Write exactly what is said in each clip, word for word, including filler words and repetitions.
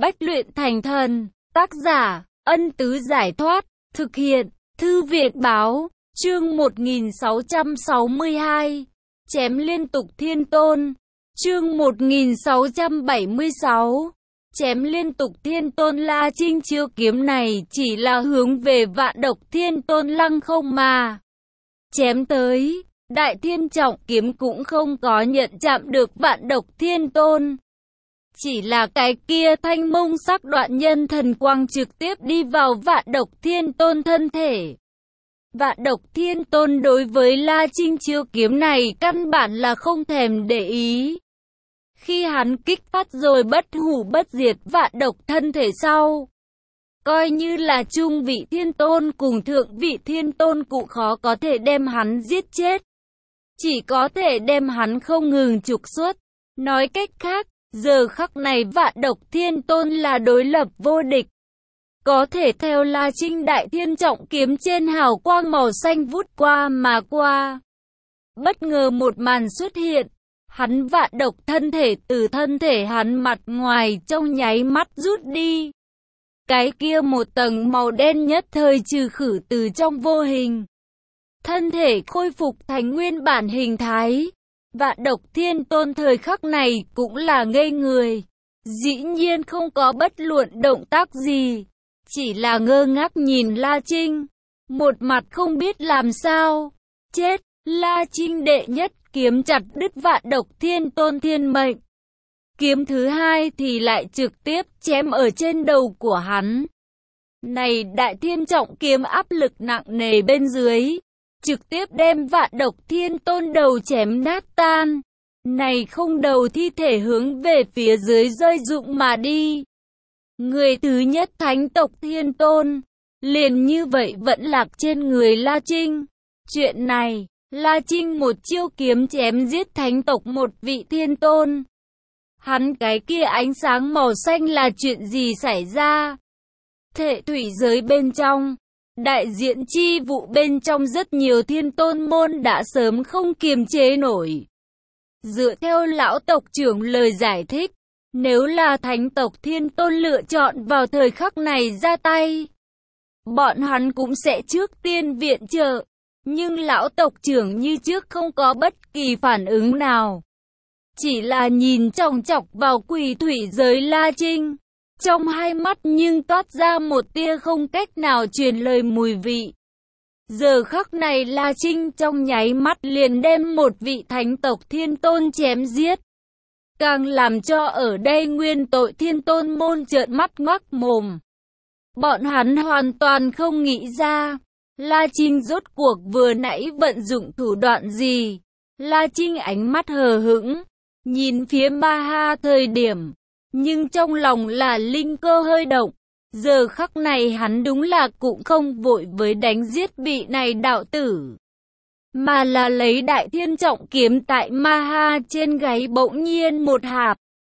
Bách luyện thành thần. Tác giả, Ân Tứ Giải Thoát. Thực hiện, Thư viện Báo. Chương một nghìn sáu trăm sáu mươi hai. Chém liên tục thiên tôn. Chương một nghìn sáu trăm bảy mươi sáu. Chém liên tục thiên tôn. La Trinh chiêu kiếm này chỉ là hướng về Vạn Độc Thiên Tôn lăng không mà chém tới. Đại Thiên Trọng kiếm cũng không có nhận chạm được Vạn Độc Thiên Tôn. Chỉ là cái kia thanh mông sắc đoạn nhân thần quang trực tiếp đi vào Vạn Độc Thiên Tôn thân thể. Vạn Độc Thiên Tôn đối với La Trinh chiêu kiếm này căn bản là không thèm để ý. Khi hắn kích phát rồi bất hủ bất diệt vạn độc thân thể sau, coi như là trung vị thiên tôn cùng thượng vị thiên tôn cũng khó có thể đem hắn giết chết. Chỉ có thể đem hắn không ngừng trục xuất. Nói cách khác, giờ khắc này Vạn Độc Thiên Tôn là đối lập vô địch. Có thể theo La Trinh Đại Thiên Trọng kiếm trên hào quang màu xanh vút qua mà qua. Bất ngờ một màn xuất hiện. Hắn vạn độc thân thể từ thân thể hắn mặt ngoài trong nháy mắt rút đi. Cái kia một tầng màu đen nhất thời trừ khử từ trong vô hình. Thân thể khôi phục thành nguyên bản hình thái. Vạn Độc Thiên Tôn thời khắc này cũng là ngây người. Dĩ nhiên không có bất luận động tác gì. Chỉ là ngơ ngác nhìn La Trinh. Một mặt không biết làm sao. Chết, La Trinh đệ nhất kiếm chặt đứt Vạn Độc Thiên Tôn thiên mệnh. Kiếm thứ hai thì lại trực tiếp chém ở trên đầu của hắn. Này Đại Thiên Trọng kiếm áp lực nặng nề bên dưới, trực tiếp đem Vạn Độc Thiên Tôn đầu chém nát tan. Này không đầu thi thể hướng về phía dưới rơi rụng mà đi. Người thứ nhất Thánh tộc Thiên Tôn, liền như vậy vẫn lạc trên người La Trinh. Chuyện này, La Trinh một chiêu kiếm chém giết thánh tộc một vị thiên tôn. Hắn cái kia ánh sáng màu xanh là chuyện gì xảy ra? Thể thủy giới bên trong, đại diện chi vụ bên trong rất nhiều thiên tôn môn đã sớm không kiềm chế nổi. Dựa theo lão tộc trưởng lời giải thích, nếu là thánh tộc thiên tôn lựa chọn vào thời khắc này ra tay, bọn hắn cũng sẽ trước tiên viện trợ. Nhưng lão tộc trưởng như trước không có bất kỳ phản ứng nào. Chỉ là nhìn chòng chọc vào quỷ thủy giới La Trinh. Trong hai mắt nhưng toát ra một tia không cách nào truyền lời mùi vị. Giờ khắc này La Trinh trong nháy mắt liền đem một vị thánh tộc thiên tôn chém giết. Càng làm cho ở đây nguyên tội thiên tôn môn trợn mắt ngoác mồm. Bọn hắn hoàn toàn không nghĩ ra La Trinh rốt cuộc vừa nãy vận dụng thủ đoạn gì. La Trinh ánh mắt hờ hững, nhìn phía Ma Ha thời điểm, nhưng trong lòng là linh cơ hơi động. Giờ khắc này hắn đúng là cũng không vội với đánh giết vị này đạo tử, mà là lấy Đại Thiên Trọng kiếm tại Ma Ha trên gáy bỗng nhiên một hạp.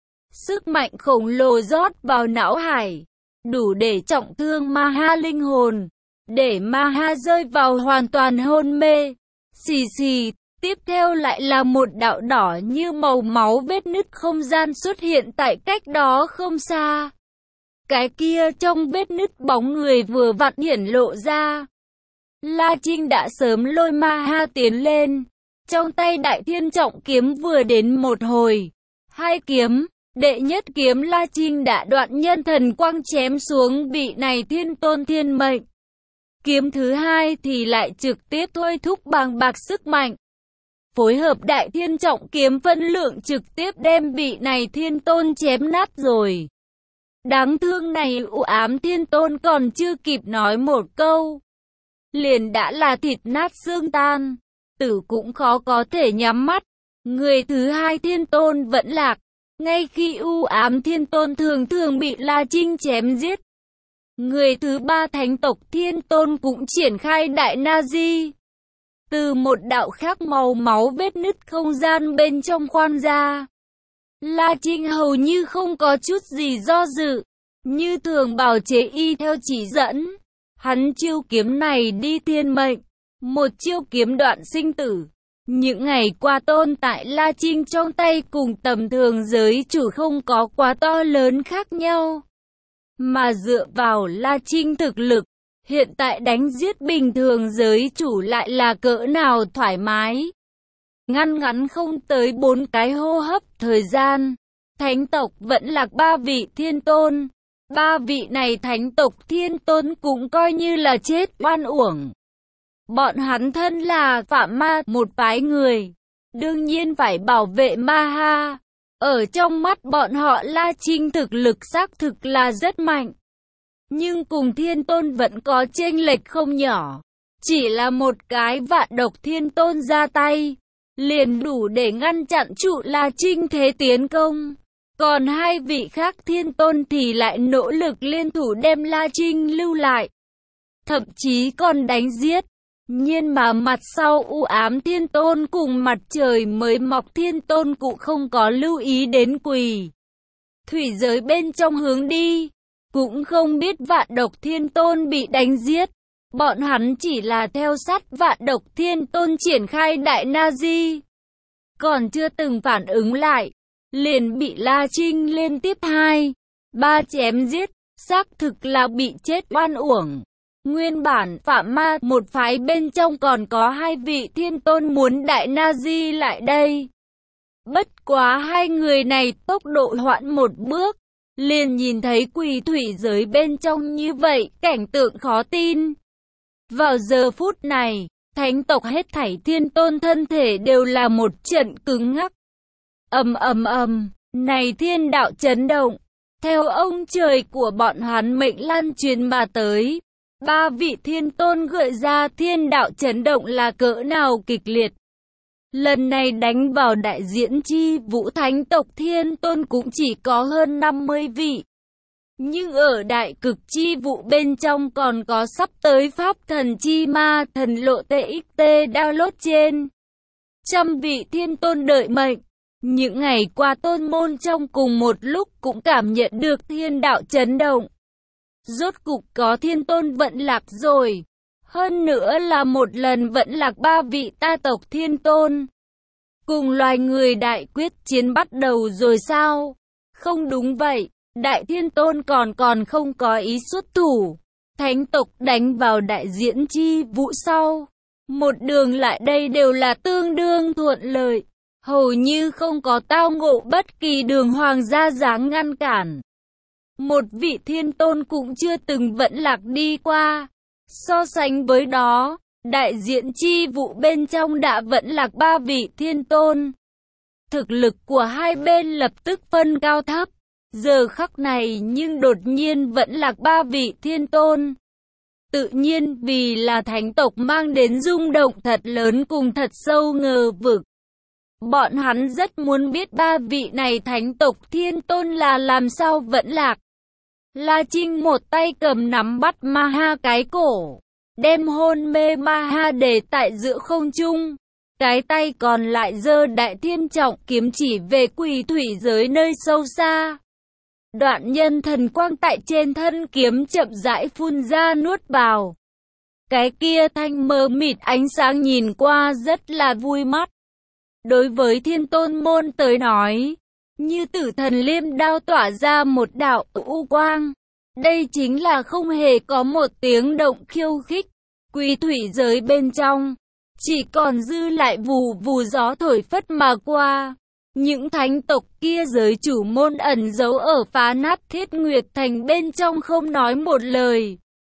Sức mạnh khổng lồ rót vào não hải, đủ để trọng thương Ma Ha linh hồn. Để Ma Ha rơi vào hoàn toàn hôn mê. Xì xì, tiếp theo lại là một đạo đỏ như màu máu vết nứt không gian xuất hiện tại cách đó không xa. Cái kia trong vết nứt bóng người vừa vặn hiển lộ ra. La Trinh đã sớm lôi Ma Ha tiến lên. Trong tay Đại Thiên Trọng kiếm vừa đến một hồi. Hai kiếm, đệ nhất kiếm La Trinh đã đoạn nhân thần quang chém xuống vị này thiên tôn thiên mệnh. Kiếm thứ hai thì lại trực tiếp thôi thúc bàng bạc sức mạnh. Phối hợp Đại Thiên Trọng kiếm phân lượng trực tiếp đem vị này thiên tôn chém nát rồi. Đáng thương này u ám thiên tôn còn chưa kịp nói một câu, liền đã là thịt nát xương tan, tử cũng khó có thể nhắm mắt. Người thứ hai thiên tôn vẫn lạc, ngay khi u ám thiên tôn thường thường bị La Trinh chém giết. Người thứ ba thánh tộc thiên tôn cũng triển khai đại na di. Từ một đạo khác màu máu vết nứt không gian bên trong khoan ra. La Trinh hầu như không có chút gì do dự. Như thường bào chế y theo chỉ dẫn. Hắn chiêu kiếm này đi thiên mệnh. Một chiêu kiếm đoạn sinh tử. Những ngày qua tôn tại La Trinh trong tay cùng tầm thường giới chủ không có quá to lớn khác nhau. mà dựa vào La Trinh thực lực, hiện tại đánh giết bình thường giới chủ lại là cỡ nào thoải mái. Ngăn ngắn không tới bốn cái hô hấp thời gian, thánh tộc vẫn lạc ba vị thiên tôn. Ba vị này thánh tộc thiên tôn cũng coi như là chết oan uổng. Bọn hắn thân là Phạm Ma một phái người, đương nhiên phải bảo vệ Ma Ha. Ở trong mắt bọn họ La Trinh thực lực xác thực là rất mạnh, nhưng cùng thiên tôn vẫn có chênh lệch không nhỏ. Chỉ là một cái vạn độc thiên tôn ra tay, liền đủ để ngăn chặn trụ La Trinh thế tiến công. Còn hai vị khác thiên tôn thì lại nỗ lực liên thủ đem La Trinh lưu lại, thậm chí còn đánh giết. Nhưng mà mặt sau u ám thiên tôn cùng mặt trời mới mọc thiên tôn cũng không có lưu ý đến quỷ thủy giới bên trong hướng đi, cũng không biết vạn độc thiên tôn bị đánh giết. Bọn hắn chỉ là theo sát vạn độc thiên tôn triển khai đại Nazi, còn chưa từng phản ứng lại, liền bị La Trinh liên tiếp hai, ba chém giết, xác thực là bị chết oan uổng. Nguyên bản Phạm Ma một phái bên trong còn có hai vị thiên tôn muốn đại Nazi lại đây. Bất quá hai người này tốc độ hoãn một bước, liền nhìn thấy quỷ thủy giới bên trong như vậy, cảnh tượng khó tin. Vào giờ phút này, thánh tộc hết thảy thiên tôn thân thể đều là một trận cứng ngắc. Ầm ầm ầm, này thiên đạo chấn động, theo ông trời của bọn hắn mệnh lan truyền mà tới. Ba vị thiên tôn gợi ra thiên đạo chấn động là cỡ nào kịch liệt. Lần này đánh vào đại diễn chi vũ thánh tộc thiên tôn cũng chỉ có hơn năm mươi vị. Nhưng ở đại cực chi vụ bên trong còn có sắp tới pháp thần chi ma thần lộ tê ích tê download trên. Trăm vị thiên tôn đợi mệnh. Những ngày qua tôn môn trong cùng một lúc cũng cảm nhận được thiên đạo chấn động. Rốt cục có thiên tôn vận lạc rồi. Hơn nữa là một lần vận lạc ba vị ta tộc thiên tôn. Cùng loài người đại quyết chiến bắt đầu rồi sao? Không đúng vậy, đại thiên tôn còn còn không có ý xuất thủ. Thánh tộc đánh vào đại diễn chi vũ sau. Một đường lại đây đều là tương đương thuận lợi. Hầu như không có tao ngộ bất kỳ đường hoàng gia dáng ngăn cản. Một vị thiên tôn cũng chưa từng vận lạc đi qua. So sánh với đó, đại diện chi vụ bên trong đã vận lạc ba vị thiên tôn. Thực lực của hai bên lập tức phân cao thấp. Giờ khắc này nhưng đột nhiên vận lạc ba vị thiên tôn. Tự nhiên vì là thánh tộc mang đến rung động thật lớn cùng thật sâu ngờ vực. Bọn hắn rất muốn biết ba vị này thánh tộc thiên tôn là làm sao vận lạc. La Trinh một tay cầm nắm bắt Ma Ha cái cổ, đem hôn mê Ma Ha để tại giữa không trung. Cái tay còn lại giơ đại thiên trọng kiếm chỉ về quỷ thủy giới nơi sâu xa. Đoạn nhân thần quang tại trên thân kiếm chậm rãi phun ra nuốt vào. Cái kia thanh mờ mịt ánh sáng nhìn qua rất là vui mắt. Đối với thiên tôn môn tới nói, như tử thần liêm đao tỏa ra một đạo u quang. Đây chính là không hề có một tiếng động khiêu khích. Quỷ thủy giới bên trong, chỉ còn dư lại vù vù gió thổi phất mà qua. Những thánh tộc kia giới chủ môn ẩn giấu ở phá nát Thiết Nguyệt Thành bên trong không nói một lời.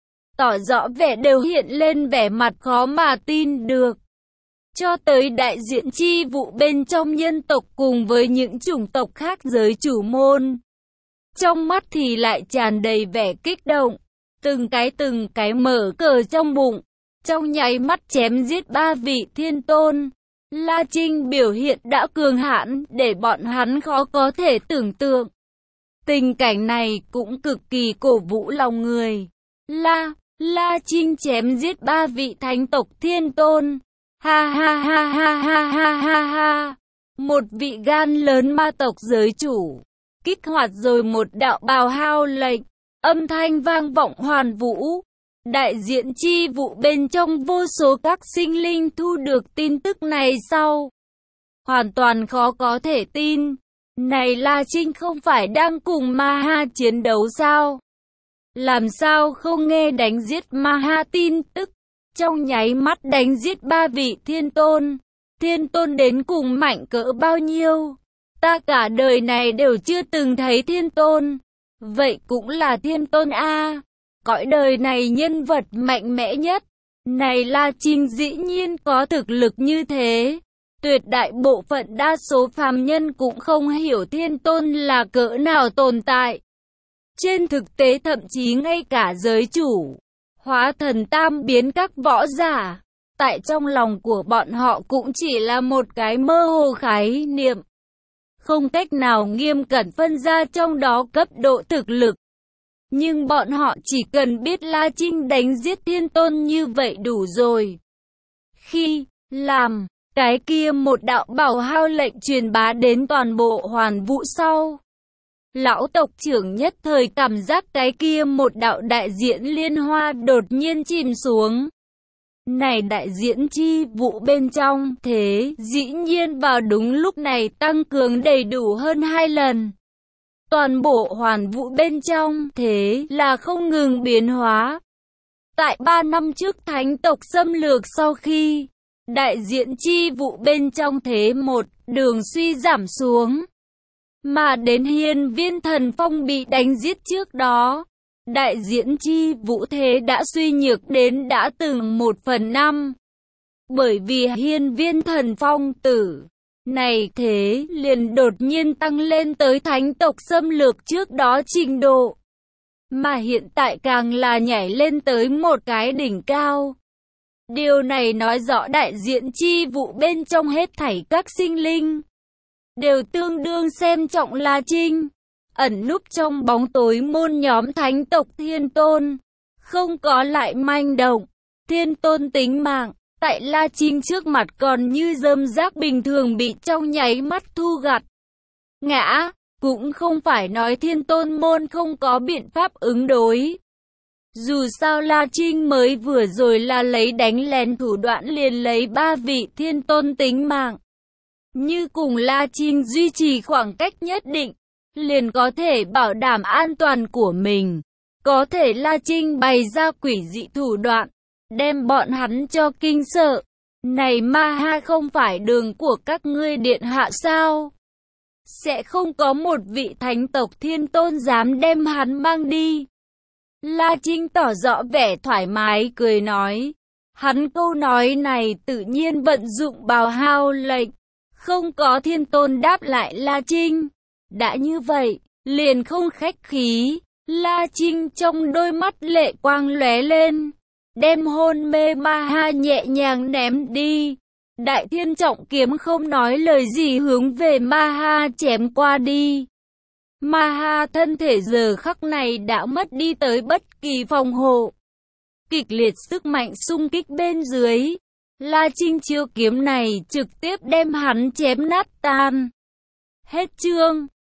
Tỏ rõ vẻ đều hiện lên vẻ mặt khó mà tin được. Cho tới đại diện chi vụ bên trong nhân tộc cùng với những chủng tộc khác giới chủ môn. Trong mắt thì lại tràn đầy vẻ kích động. Từng cái từng cái mở cờ trong bụng. Trong nháy mắt chém giết ba vị thiên tôn. La Trinh biểu hiện đã cường hãn để bọn hắn khó có thể tưởng tượng. Tình cảnh này cũng cực kỳ cổ vũ lòng người. La, La Trinh chém giết ba vị thánh tộc thiên tôn. Ha ha ha ha ha ha ha ha. Một vị gan lớn ma tộc giới chủ. Kích hoạt rồi một đạo bào hao lệnh. Âm thanh vang vọng hoàn vũ. Đại diện chi vụ bên trong vô số các sinh linh thu được tin tức này sau. Hoàn toàn khó có thể tin. Này La Trinh không phải đang cùng Ma Ha chiến đấu sao? làm sao không nghe đánh giết Ma Ha tin tức, trong nháy mắt đánh giết ba vị thiên tôn. Thiên tôn đến cùng mạnh cỡ bao nhiêu? Ta cả đời này đều chưa từng thấy thiên tôn. Vậy cũng là thiên tôn a. Cõi đời này nhân vật mạnh mẽ nhất. Này La Trinh dĩ nhiên có thực lực như thế. Tuyệt đại bộ phận đa số phàm nhân cũng không hiểu thiên tôn là cỡ nào tồn tại. Trên thực tế thậm chí ngay cả giới chủ, hóa thần tam biến các võ giả, tại trong lòng của bọn họ cũng chỉ là một cái mơ hồ khái niệm. Không cách nào nghiêm cẩn phân ra trong đó cấp độ thực lực. Nhưng bọn họ chỉ cần biết La Trinh đánh giết thiên tôn như vậy đủ rồi. Khi làm cái kia một đạo bảo hao lệnh truyền bá đến toàn bộ hoàn vũ sau, lão tộc trưởng nhất thời cảm giác cái kia một đạo đại diễn liên hoa đột nhiên chìm xuống. Này đại diễn chi vụ bên trong thế dĩ nhiên vào đúng lúc này tăng cường đầy đủ hơn hai lần. Toàn bộ hoàn vũ bên trong thế là không ngừng biến hóa. Tại ba năm trước thánh tộc xâm lược sau khi đại diễn chi vụ bên trong thế một đường suy giảm xuống. Mà đến hiên viên thần phong bị đánh giết trước đó, đại diễn chi vũ thế đã suy nhược đến đã từng một phần năm. Bởi vì hiên viên thần phong tử này thế liền đột nhiên tăng lên tới thánh tộc xâm lược trước đó trình độ. Mà hiện tại càng là nhảy lên tới một cái đỉnh cao. Điều này nói rõ đại diễn chi vụ bên trong hết thảy các sinh linh đều tương đương xem trọng La Trinh. Ẩn núp trong bóng tối môn nhóm thánh tộc thiên tôn, không có lại manh động. Thiên tôn tính mạng, tại La Trinh trước mặt còn như rơm rác bình thường bị trong nháy mắt thu gặt. Ngã, cũng không phải nói thiên tôn môn không có biện pháp ứng đối. Dù sao La Trinh mới vừa rồi là lấy đánh lén thủ đoạn liền lấy ba vị thiên tôn tính mạng. Như cùng La Trinh duy trì khoảng cách nhất định, liền có thể bảo đảm an toàn của mình. Có thể La Trinh bày ra quỷ dị thủ đoạn, đem bọn hắn cho kinh sợ. Này Ma Ha không phải đường của các ngươi điện hạ sao? Sẽ không có một vị thánh tộc thiên tôn dám đem hắn mang đi. La Trinh tỏ rõ vẻ thoải mái cười nói. Hắn câu nói này tự nhiên vận dụng bào hao lệnh. Không có thiên tôn đáp lại La Trinh. Đã như vậy, liền không khách khí. La Trinh trong đôi mắt lệ quang lóe lên, đem hôn mê Ma Ha nhẹ nhàng ném đi. Đại thiên trọng kiếm không nói lời gì hướng về Ma Ha chém qua đi. Ma Ha thân thể giờ khắc này đã mất đi tới bất kỳ phòng hộ. Kịch liệt sức mạnh xung kích bên dưới, La Trinh chiêu kiếm này trực tiếp đem hắn chém nát tan. Hết chương.